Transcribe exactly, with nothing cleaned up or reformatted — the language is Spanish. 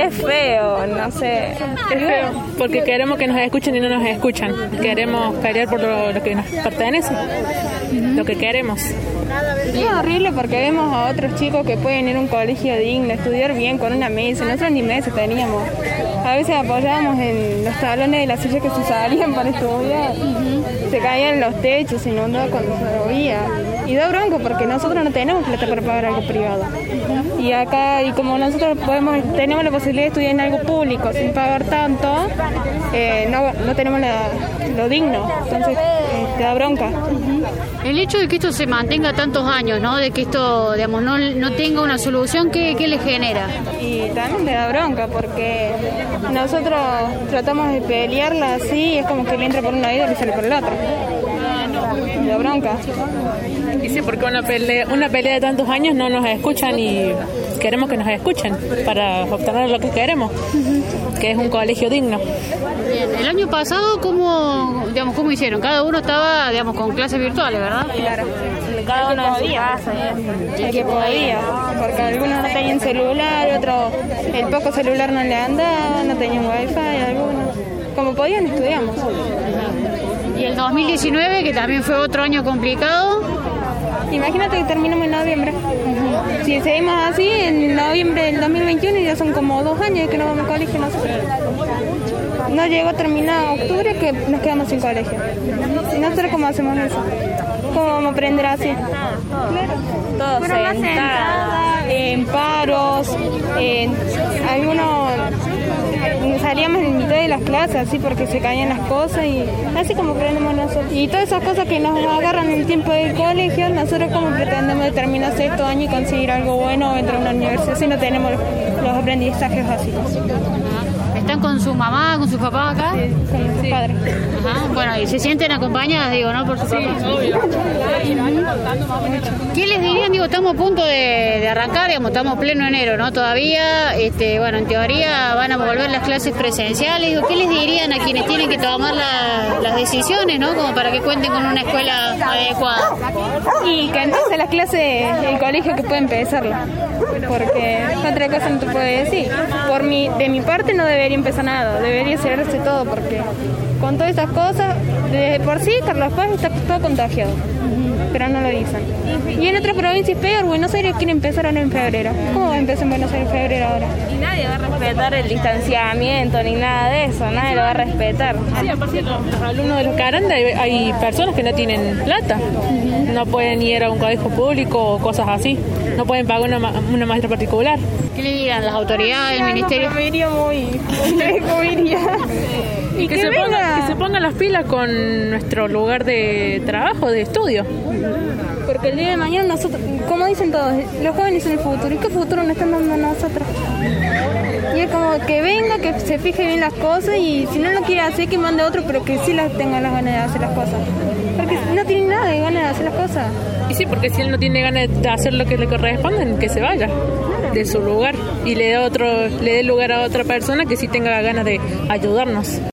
es feo, no sé. Es feo, porque queremos que nos escuchen y no nos escuchan. Queremos pelear por lo, lo que nos pertenece, uh-huh. lo que queremos. Es horrible porque vemos a otros chicos que pueden ir a un colegio digno, estudiar bien con una mesa. Nosotros ni mesa teníamos. A veces apoyábamos en los talones de las sillas que se salían para estudiar. Uh-huh. Se caían los techos, se inundaba cuando se llovía. Y da bronco porque nosotros no tenemos plata para pagar algo privado. Uh-huh. Y acá, y como nosotros podemos, tenemos la posibilidad de estudiar en algo público sin pagar tanto, eh, no, no tenemos la, lo digno. Entonces, eh, te da bronca. Uh-huh. El hecho de que esto se mantenga tantos años, ¿no? De que esto, digamos, no, no tenga una solución, ¿qué, qué le genera? Y también le da bronca porque nosotros tratamos de pelearla así y es como que le entra por un oído y le sale por el otro. Le da bronca. Y sí, porque una pelea, una pelea de tantos años no nos escuchan y queremos que nos escuchen para obtener lo que queremos, uh-huh. que es un colegio digno. Bien, el año pasado, ¿cómo, digamos, cómo hicieron? Cada uno estaba, digamos, con clases virtuales, ¿verdad? Claro, cada uno en su casa, el que podía, porque algunos no tenían celular, otros el poco celular no le andaba, no tenían wifi, algunos. Como podían, estudiamos. Y el dos mil diecinueve, que también fue otro año complicado. Imagínate que terminamos en noviembre. Uh-huh. Si seguimos así, en noviembre del dos mil veintiuno ya son como dos años que no vamos al colegio nosotros. No llegó a terminar octubre que nos quedamos sin colegio. ¿Y nosotros cómo hacemos eso? ¿Cómo vamos a aprender así? Claro. Todos sentadas, en paros, en algunos salíamos en mitad de las clases así porque se caían las cosas y así como aprendemos nosotros. Y todas esas cosas que nos agarran en el tiempo del colegio, nosotros como pretendemos terminar sexto año y conseguir algo bueno o entrar a una universidad si no tenemos los aprendizajes básicos. ¿Están con su mamá, con sus papás acá? Sí, con sus sí. padres. Ajá. Bueno, y se sienten acompañadas, digo, ¿no? Por sus sí, papás. Obvio. ¿Qué les dirían? Digo, estamos a punto de, de arrancar, digamos, estamos pleno enero, ¿no? Todavía, este, bueno, en teoría van a volver las clases presenciales. Digo, ¿qué les dirían a quienes tienen que tomar la, las decisiones, ¿no? Como para que cuenten con una escuela adecuada. Y que entonces las clases, el colegio que puede empezarla. Porque otra cosa no te puede decir. Por mi, de mi parte no debería empezar nada, debería cerrarse todo porque con todas estas cosas, de por sí Carlos Paz está todo contagiado, uh-huh. pero no lo dicen. Y en otras provincias peor, Buenos Aires quiere empezar ahora en febrero. ¿Cómo va a empezar en Buenos Aires en febrero ahora? Y nadie va a respetar el distanciamiento ni nada de eso, nadie lo va a respetar. Sí, aparte los, los alumnos de los Caranda hay, hay personas que no tienen plata, uh-huh. no pueden ir a un colegio público o cosas así, no pueden pagar una, una maestra particular. ¿Qué le digan las autoridades, el ministerio? Me iría muy, muy lejos, iría. Y que, que, se ponga, que se pongan las pilas con nuestro lugar de trabajo, de estudio. Porque el día de mañana nosotros, como dicen todos, los jóvenes son el futuro. ¿Y qué futuro nos están dando a nosotros? Y es como que venga, que se fije bien las cosas y si no lo quiere hacer, que mande otro, pero que sí las tenga las ganas de hacer las cosas. Porque no tiene nada de ganas de hacer las cosas. Y sí, porque si él no tiene ganas de hacer lo que le corresponde, que se vaya de su lugar y le dé otro, le dé lugar a otra persona que sí tenga ganas de ayudarnos.